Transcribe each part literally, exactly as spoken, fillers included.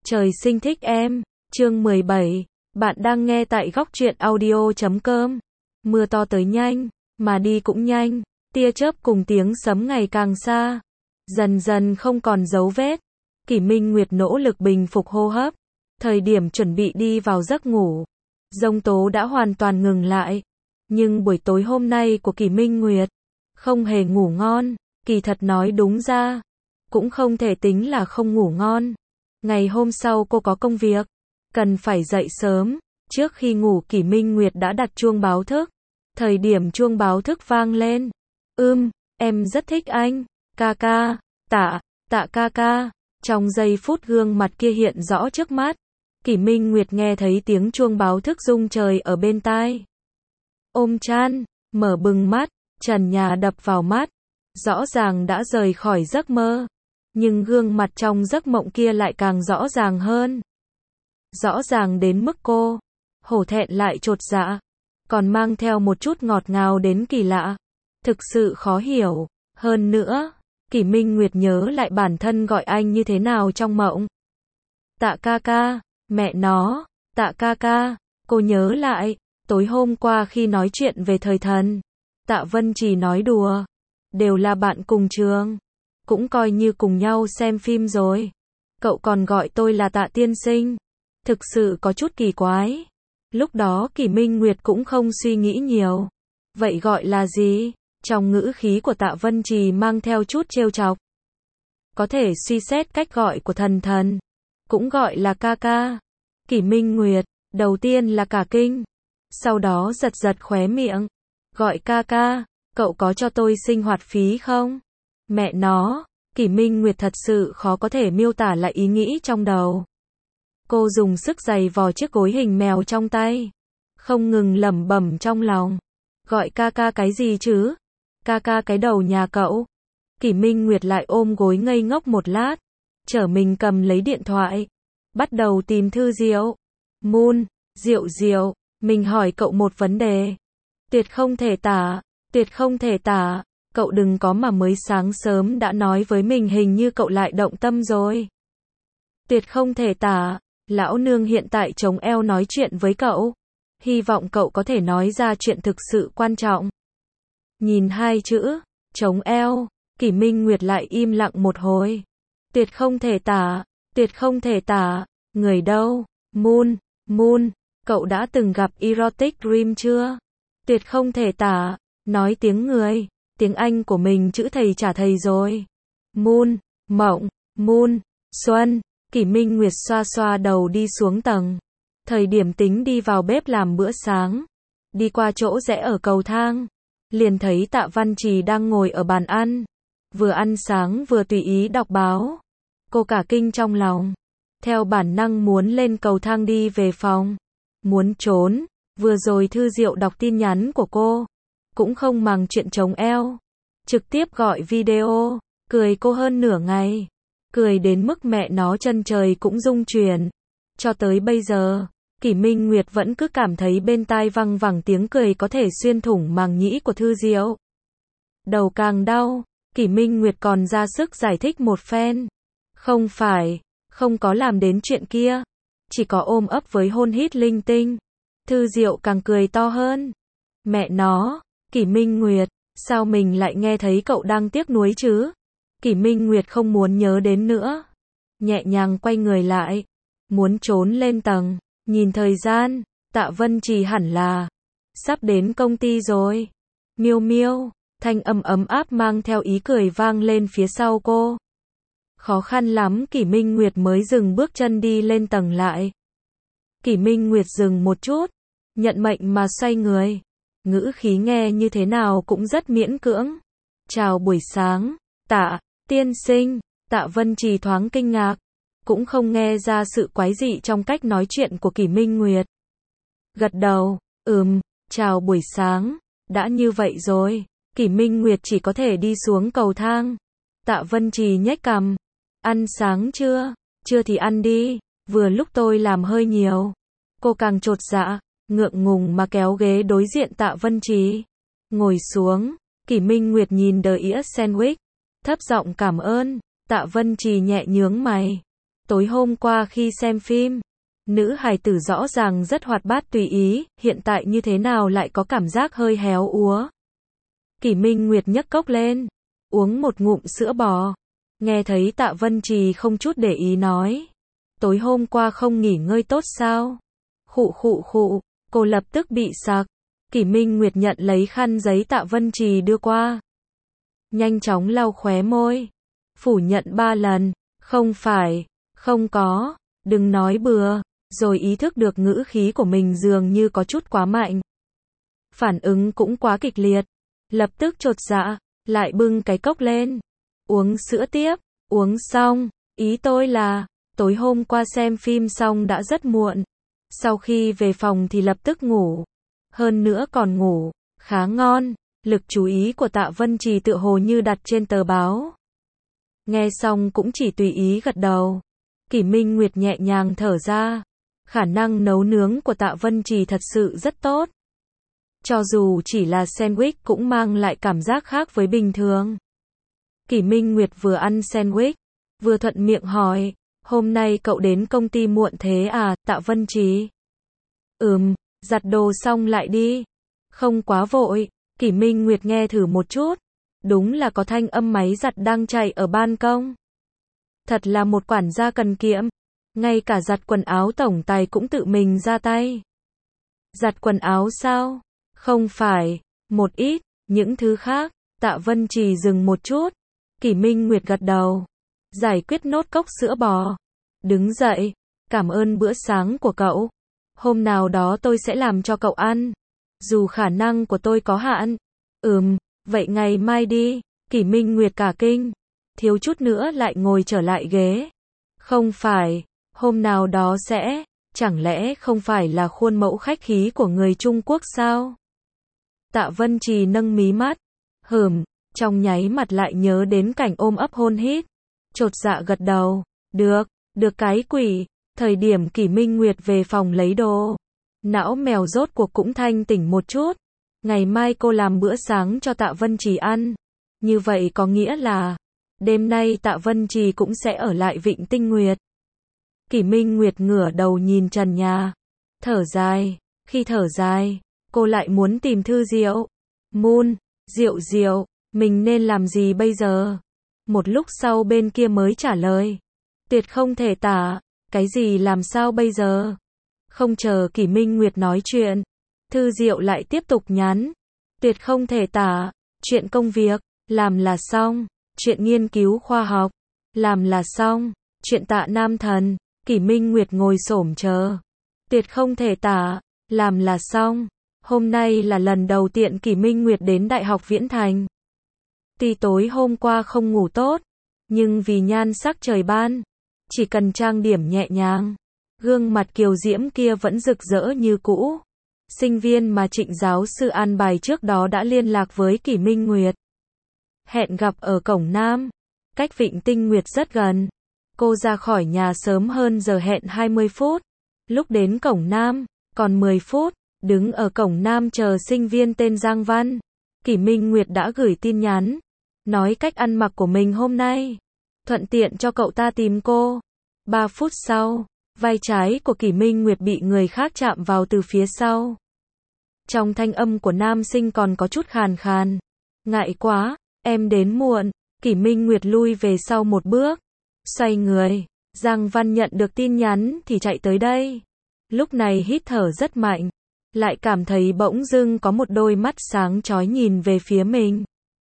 Trời sinh thích em, chương mười bảy, bạn đang nghe tại góc truyện audio chấm com. Mưa to tới nhanh, mà đi cũng nhanh, tia chớp cùng tiếng sấm ngày càng xa, dần dần không còn dấu vết. Kỷ Minh Nguyệt nỗ lực bình phục hô hấp, thời điểm chuẩn bị đi vào giấc ngủ, giông tố đã hoàn toàn ngừng lại. Nhưng buổi tối hôm nay của Kỷ Minh Nguyệt không hề ngủ ngon, kỳ thật nói đúng ra, cũng không thể tính là không ngủ ngon. Ngày hôm sau cô có công việc, cần phải dậy sớm. Trước khi ngủ Kỷ Minh Nguyệt đã đặt chuông báo thức. Thời điểm chuông báo thức vang lên, ưm, em rất thích anh, ca ca, tạ, tạ ca ca. Trong giây phút gương mặt kia hiện rõ trước mắt, Kỷ Minh Nguyệt nghe thấy tiếng chuông báo thức rung trời ở bên tai. Ôm chăn, mở bừng mắt, trần nhà đập vào mắt, rõ ràng đã rời khỏi giấc mơ. Nhưng gương mặt trong giấc mộng kia lại càng rõ ràng hơn. Rõ ràng đến mức cô hổ thẹn lại chột dạ, còn mang theo một chút ngọt ngào đến kỳ lạ. Thực sự khó hiểu. Hơn nữa, Kỷ Minh Nguyệt nhớ lại bản thân gọi anh như thế nào trong mộng. Tạ ca ca, mẹ nó, tạ ca ca. Cô nhớ lại, tối hôm qua khi nói chuyện về thời thần, Tạ Vân Trì nói đùa, đều là bạn cùng trường, cũng coi như cùng nhau xem phim rồi. Cậu còn gọi tôi là Tạ tiên sinh, thực sự có chút kỳ quái. Lúc đó Kỷ Minh Nguyệt cũng không suy nghĩ nhiều. Vậy gọi là gì? Trong ngữ khí của Tạ Vân Trì mang theo chút trêu chọc. Có thể suy xét cách gọi của thần thần, cũng gọi là ca ca. Kỷ Minh Nguyệt, đầu tiên là cả kinh, sau đó giật giật khóe miệng. Gọi ca ca, cậu có cho tôi sinh hoạt phí không? Mẹ nó, Kỷ Minh Nguyệt thật sự khó có thể miêu tả lại ý nghĩ trong đầu. Cô dùng sức giày vò chiếc gối hình mèo trong tay, không ngừng lẩm bẩm trong lòng. Gọi ca ca cái gì chứ? Ca ca cái đầu nhà cậu. Kỷ Minh Nguyệt lại ôm gối ngây ngốc một lát, trở mình cầm lấy điện thoại, bắt đầu tìm thư Diệu. Moon, Diệu Diệu, mình hỏi cậu một vấn đề. Tuyệt không thể tả, tuyệt không thể tả. Cậu đừng có mà mới sáng sớm đã nói với mình hình như cậu lại động tâm rồi. Tuyệt không thể tả, lão nương hiện tại chống eo nói chuyện với cậu. Hy vọng cậu có thể nói ra chuyện thực sự quan trọng. Nhìn hai chữ, chống eo, Kỷ Minh Nguyệt lại im lặng một hồi. Tuyệt không thể tả, tuyệt không thể tả, người đâu? Moon, Moon, cậu đã từng gặp Erotic Dream chưa? Tuyệt không thể tả, nói tiếng người, tiếng Anh của mình chữ thầy trả thầy rồi. Moon, mộng, Moon, xuân. Kỷ Minh Nguyệt xoa xoa đầu đi xuống tầng. Thời điểm tính đi vào bếp làm bữa sáng, đi qua chỗ rẽ ở cầu thang, liền thấy Tạ Văn Trì đang ngồi ở bàn ăn, vừa ăn sáng vừa tùy ý đọc báo. Cô cả kinh trong lòng, theo bản năng muốn lên cầu thang đi về phòng, muốn trốn. Vừa rồi Thư Diệu đọc tin nhắn của cô, cũng không màng chuyện chống eo, trực tiếp gọi video, cười cô hơn nửa ngày, cười đến mức mẹ nó chân trời cũng rung chuyển. Cho tới bây giờ, Kỷ Minh Nguyệt vẫn cứ cảm thấy bên tai văng vẳng tiếng cười có thể xuyên thủng màng nhĩ của Thư Diệu. Đầu càng đau, Kỷ Minh Nguyệt còn ra sức giải thích một phen. Không phải, không có làm đến chuyện kia, chỉ có ôm ấp với hôn hít linh tinh. Thư Diệu càng cười to hơn. Mẹ nó, Kỷ Minh Nguyệt, sao mình lại nghe thấy cậu đang tiếc nuối chứ? Kỷ Minh Nguyệt không muốn nhớ đến nữa. Nhẹ nhàng quay người lại, muốn trốn lên tầng. Nhìn thời gian, Tạ Vân Trì hẳn là sắp đến công ty rồi. Miêu miêu, thanh âm ấm áp mang theo ý cười vang lên phía sau cô. Khó khăn lắm Kỷ Minh Nguyệt mới dừng bước chân đi lên tầng lại. Kỷ Minh Nguyệt dừng một chút, nhận mệnh mà xoay người. Ngữ khí nghe như thế nào cũng rất miễn cưỡng. Chào buổi sáng, Tạ tiên sinh. Tạ Vân Trì thoáng kinh ngạc, cũng không nghe ra sự quái dị trong cách nói chuyện của Kỷ Minh Nguyệt. Gật đầu, ừm, chào buổi sáng. Đã như vậy rồi, Kỷ Minh Nguyệt chỉ có thể đi xuống cầu thang. Tạ Vân Trì nhếch cằm. Ăn sáng chưa? Chưa thì ăn đi, vừa lúc tôi làm hơi nhiều. Cô càng chột dạ, ngượng ngùng mà kéo ghế đối diện Tạ Vân Trì. Ngồi xuống, Kỷ Minh Nguyệt nhìn đờ ĩa sandwich, thấp giọng cảm ơn. Tạ Vân Trì nhẹ nhướng mày. Tối hôm qua khi xem phim, nữ hài tử rõ ràng rất hoạt bát tùy ý, hiện tại như thế nào lại có cảm giác hơi héo úa. Kỷ Minh Nguyệt nhấc cốc lên, uống một ngụm sữa bò. Nghe thấy Tạ Vân Trì không chút để ý nói. Tối hôm qua không nghỉ ngơi tốt sao? Khụ khụ khụ, cô lập tức bị sặc. Kỷ Minh Nguyệt nhận lấy khăn giấy Tạ Vân Trì đưa qua. Nhanh chóng lau khóe môi. Phủ nhận ba lần. Không phải, không có, đừng nói bừa. Rồi ý thức được ngữ khí của mình dường như có chút quá mạnh. Phản ứng cũng quá kịch liệt. Lập tức chột dạ, lại bưng cái cốc lên. Uống sữa tiếp, uống xong. Ý tôi là, tối hôm qua xem phim xong đã rất muộn. Sau khi về phòng thì lập tức ngủ. Hơn nữa còn ngủ, khá ngon. Lực chú ý của Tạ Vân Trì tựa hồ như đặt trên tờ báo. Nghe xong cũng chỉ tùy ý gật đầu. Kỷ Minh Nguyệt nhẹ nhàng thở ra. Khả năng nấu nướng của Tạ Vân Trì thật sự rất tốt. Cho dù chỉ là sandwich cũng mang lại cảm giác khác với bình thường. Kỷ Minh Nguyệt vừa ăn sandwich, vừa thuận miệng hỏi, hôm nay cậu đến công ty muộn thế à, Tạ Vân Trì? Ừm, giặt đồ xong lại đi. Không quá vội. Kỷ Minh Nguyệt nghe thử một chút. Đúng là có thanh âm máy giặt đang chạy ở ban công. Thật là một quản gia cần kiệm. Ngay cả giặt quần áo tổng tài cũng tự mình ra tay. Giặt quần áo sao? Không phải, một ít, những thứ khác. Tạ Vân Trì dừng một chút. Kỷ Minh Nguyệt gật đầu. Giải quyết nốt cốc sữa bò. Đứng dậy. Cảm ơn bữa sáng của cậu. Hôm nào đó tôi sẽ làm cho cậu ăn. Dù khả năng của tôi có hạn. Ừm, vậy ngày mai đi. Kỷ Minh Nguyệt cả kinh. Thiếu chút nữa lại ngồi trở lại ghế. Không phải, hôm nào đó sẽ, chẳng lẽ không phải là khuôn mẫu khách khí của người Trung Quốc sao? Tạ Vân Trì nâng mí mắt. Hừm, trong nháy mặt lại nhớ đến cảnh ôm ấp hôn hít. Chột dạ gật đầu. Được, được cái quỷ. Thời điểm Kỷ Minh Nguyệt về phòng lấy đồ. Não mèo rốt cuộc cũng thanh tỉnh một chút. Ngày mai cô làm bữa sáng cho Tạ Vân Trì ăn. Như vậy có nghĩa là, đêm nay Tạ Vân Trì cũng sẽ ở lại Vịnh Tinh Nguyệt. Kỷ Minh Nguyệt ngửa đầu nhìn trần nhà. Thở dài. Khi thở dài, cô lại muốn tìm Thư Diệu. Moon, Diệu Diệu, mình nên làm gì bây giờ? Một lúc sau bên kia mới trả lời. Tuyệt không thể tả. Cái gì làm sao bây giờ? Không chờ Kỷ Minh Nguyệt nói chuyện. Thư Diệu lại tiếp tục nhắn. Tuyệt không thể tả. Chuyện công việc, làm là xong. Chuyện nghiên cứu khoa học, làm là xong. Chuyện Tạ Nam Thần, Kỷ Minh Nguyệt ngồi xổm chờ. Tuyệt không thể tả, làm là xong. Hôm nay là lần đầu tiên Kỷ Minh Nguyệt đến Đại học Viễn Thành. Tuy tối hôm qua không ngủ tốt, nhưng vì nhan sắc trời ban, chỉ cần trang điểm nhẹ nhàng, gương mặt kiều diễm kia vẫn rực rỡ như cũ. Sinh viên mà Trịnh giáo sư an bài trước đó đã liên lạc với Kỷ Minh Nguyệt. Hẹn gặp ở cổng Nam, cách Vịnh Tinh Nguyệt rất gần. Cô ra khỏi nhà sớm hơn giờ hẹn hai mươi phút. Lúc đến cổng Nam, còn mười phút, đứng ở cổng Nam chờ sinh viên tên Giang Văn. Kỷ Minh Nguyệt đã gửi tin nhắn, nói cách ăn mặc của mình hôm nay, thuận tiện cho cậu ta tìm cô. Ba phút sau, vai trái của Kỷ Minh Nguyệt bị người khác chạm vào từ phía sau. Trong thanh âm của nam sinh còn có chút khàn khàn. Ngại quá, em đến muộn. Kỷ Minh Nguyệt lui về sau một bước. Xoay người. Giang Văn nhận được tin nhắn thì chạy tới đây. Lúc này hít thở rất mạnh. Lại cảm thấy bỗng dưng có một đôi mắt sáng chói nhìn về phía mình.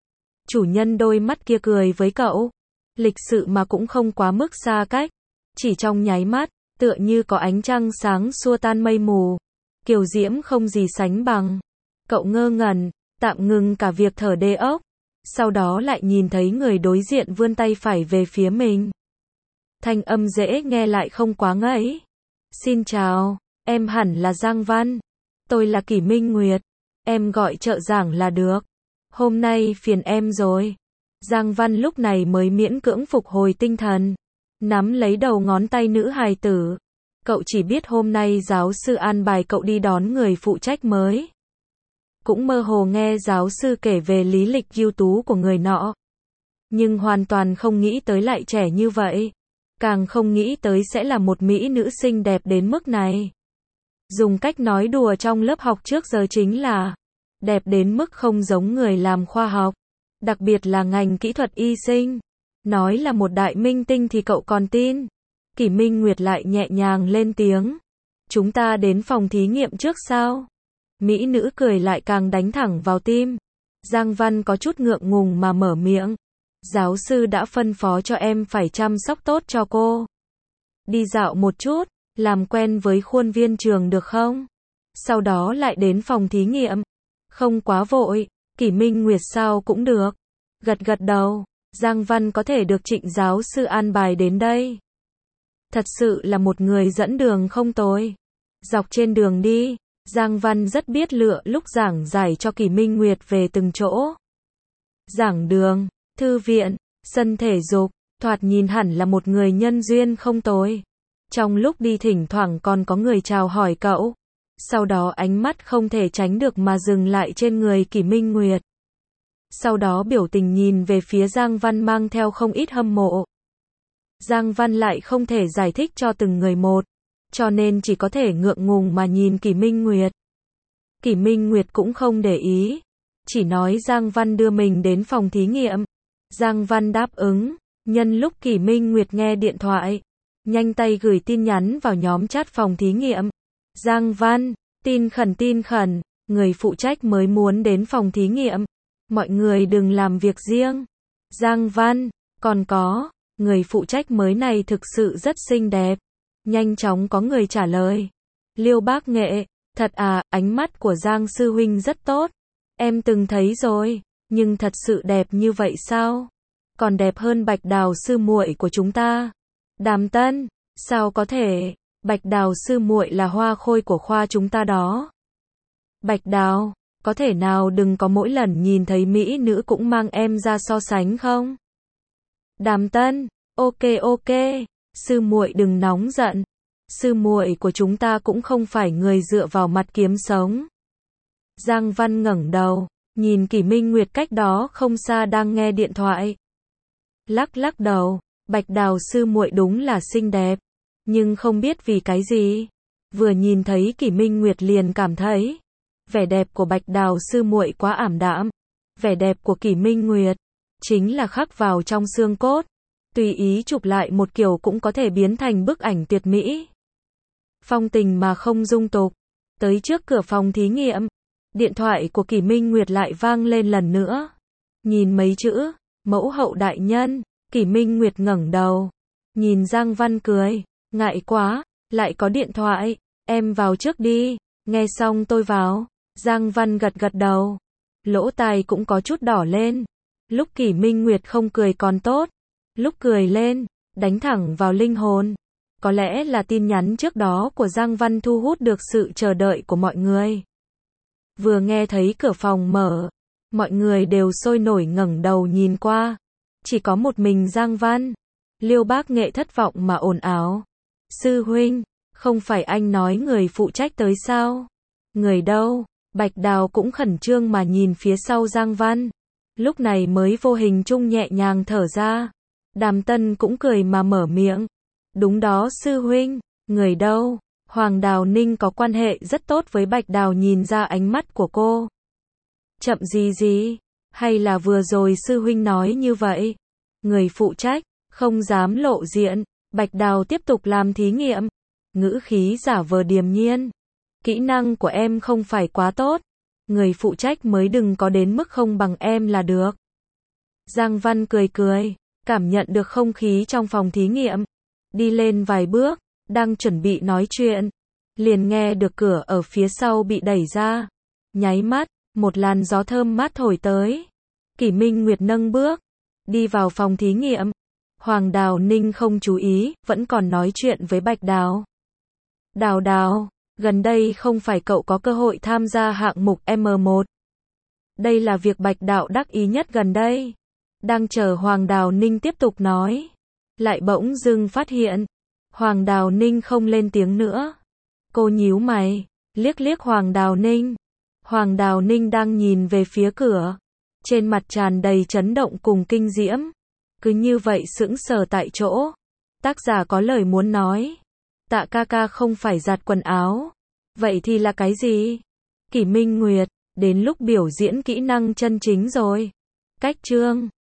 Chủ nhân đôi mắt kia cười với cậu. Lịch sự mà cũng không quá mức xa cách. Chỉ trong nháy mắt, tựa như có ánh trăng sáng xua tan mây mù. Kiều diễm không gì sánh bằng. Cậu ngơ ngẩn, tạm ngừng cả việc thở đê ốc. Sau đó lại nhìn thấy người đối diện vươn tay phải về phía mình. Thanh âm dễ nghe lại không quá ngẫy. Xin chào, em hẳn là Giang Văn. Tôi là Kỷ Minh Nguyệt. Em gọi trợ giảng là được. Hôm nay phiền em rồi. Giang Văn lúc này mới miễn cưỡng phục hồi tinh thần. Nắm lấy đầu ngón tay nữ hài tử. Cậu chỉ biết hôm nay giáo sư an bài cậu đi đón người phụ trách mới. Cũng mơ hồ nghe giáo sư kể về lý lịch ưu tú của người nọ. Nhưng hoàn toàn không nghĩ tới lại trẻ như vậy. càng không nghĩ tới sẽ là một mỹ nữ xinh đẹp đến mức này. Dùng cách nói đùa trong lớp học trước giờ chính là đẹp đến mức không giống người làm khoa học, đặc biệt là ngành kỹ thuật y sinh. Nói là một đại minh tinh thì cậu còn tin. Kỷ Minh Nguyệt lại nhẹ nhàng lên tiếng. Chúng ta đến phòng thí nghiệm trước sao? Mỹ nữ cười lại càng đánh thẳng vào tim. Giang Văn có chút ngượng ngùng mà mở miệng. Giáo sư đã phân phó cho em phải chăm sóc tốt cho cô. Đi dạo một chút, làm quen với khuôn viên trường được không? Sau đó lại đến phòng thí nghiệm. Không quá vội, Kỷ Minh Nguyệt sao cũng được. Gật gật đầu, Giang Văn có thể được Trịnh giáo sư an bài đến đây. Thật sự là một người dẫn đường không tồi. Dọc trên đường đi, Giang Văn rất biết lựa lúc giảng giải cho Kỷ Minh Nguyệt về từng chỗ. Giảng đường, thư viện, sân thể dục, thoạt nhìn hẳn là một người nhân duyên không tồi. Trong lúc đi thỉnh thoảng còn có người chào hỏi cậu. Sau đó ánh mắt không thể tránh được mà dừng lại trên người Kỷ Minh Nguyệt. Sau đó biểu tình nhìn về phía Giang Văn mang theo không ít hâm mộ. Giang Văn lại không thể giải thích cho từng người một, cho nên chỉ có thể ngượng ngùng mà nhìn Kỷ Minh Nguyệt. Kỷ Minh Nguyệt cũng không để ý, chỉ nói Giang Văn đưa mình đến phòng thí nghiệm. Giang Văn đáp ứng, nhân lúc Kỷ Minh Nguyệt nghe điện thoại, nhanh tay gửi tin nhắn vào nhóm chat phòng thí nghiệm. Giang Văn, tin khẩn tin khẩn, người phụ trách mới muốn đến phòng thí nghiệm. Mọi người đừng làm việc riêng. Giang Văn, còn có, người phụ trách mới này thực sự rất xinh đẹp. Nhanh chóng có người trả lời. Liêu Bác Nghệ, thật à, ánh mắt của Giang sư huynh rất tốt. Em từng thấy rồi, nhưng thật sự đẹp như vậy sao? Còn đẹp hơn Bạch Đào sư muội của chúng ta. Đàm Tân, sao có thể, Bạch Đào sư muội là hoa khôi của khoa chúng ta đó. Bạch Đào, có thể nào đừng có mỗi lần nhìn thấy mỹ nữ cũng mang em ra so sánh không? Đàm Tân, ok ok, sư muội đừng nóng giận. Sư muội của chúng ta cũng không phải người dựa vào mặt kiếm sống. Giang Văn ngẩng đầu, nhìn Kỷ Minh Nguyệt cách đó không xa đang nghe điện thoại. Lắc lắc đầu, Bạch Đào sư muội đúng là xinh đẹp, nhưng không biết vì cái gì, vừa nhìn thấy Kỷ Minh Nguyệt liền cảm thấy vẻ đẹp của Bạch Đào sư muội quá ảm đạm, vẻ đẹp của Kỷ Minh Nguyệt chính là khắc vào trong xương cốt, tùy ý chụp lại một kiểu cũng có thể biến thành bức ảnh tuyệt mỹ. Phong tình mà không dung tục. Tới trước cửa phòng thí nghiệm, điện thoại của Kỷ Minh Nguyệt lại vang lên lần nữa. Nhìn mấy chữ, mẫu hậu đại nhân, Kỷ Minh Nguyệt ngẩng đầu, nhìn Giang Văn cười, ngại quá, lại có điện thoại, em vào trước đi, nghe xong tôi vào. Giang Văn gật gật đầu, lỗ tai cũng có chút đỏ lên. Lúc Kỷ Minh Nguyệt không cười còn tốt, lúc cười lên, đánh thẳng vào linh hồn. Có lẽ là tin nhắn trước đó của Giang Văn thu hút được sự chờ đợi của mọi người. Vừa nghe thấy cửa phòng mở, mọi người đều sôi nổi ngẩng đầu nhìn qua. Chỉ có một mình Giang Văn. Liêu Bác Nghệ thất vọng mà ồn ào. Sư huynh, không phải anh nói người phụ trách tới sao? Người đâu? Bạch Đào cũng khẩn trương mà nhìn phía sau Giang Văn. Lúc này mới vô hình chung nhẹ nhàng thở ra. Đàm Tân cũng cười mà mở miệng. Đúng đó sư huynh, người đâu? Hoàng Đào Ninh có quan hệ rất tốt với Bạch Đào, nhìn ra ánh mắt của cô. Chậm gì gì? Hay là vừa rồi sư huynh nói như vậy? Người phụ trách, không dám lộ diện. Bạch Đào tiếp tục làm thí nghiệm. Ngữ khí giả vờ điềm nhiên. Kỹ năng của em không phải quá tốt. Người phụ trách mới đừng có đến mức không bằng em là được. Giang Văn cười cười, cảm nhận được không khí trong phòng thí nghiệm. Đi lên vài bước, đang chuẩn bị nói chuyện. Liền nghe được cửa ở phía sau bị đẩy ra. Nháy mắt, một làn gió thơm mát thổi tới. Kỷ Minh Nguyệt nâng bước, đi vào phòng thí nghiệm. Hoàng Đào Ninh không chú ý, vẫn còn nói chuyện với Bạch Đào. Đào Đào, gần đây không phải cậu có cơ hội tham gia hạng mục em một. Đây là việc Bạch Đạo đắc ý nhất gần đây. Đang chờ Hoàng Đào Ninh tiếp tục nói. Lại bỗng dưng phát hiện. Hoàng Đào Ninh không lên tiếng nữa. Cô nhíu mày, liếc liếc Hoàng Đào Ninh. Hoàng Đào Ninh đang nhìn về phía cửa. Trên mặt tràn đầy chấn động cùng kinh diễm. Cứ như vậy sững sờ tại chỗ. Tác giả có lời muốn nói. Tạ ca ca không phải giặt quần áo. Vậy thì là cái gì? Kỷ Minh Nguyệt, đến lúc biểu diễn kỹ năng chân chính rồi. Cách chương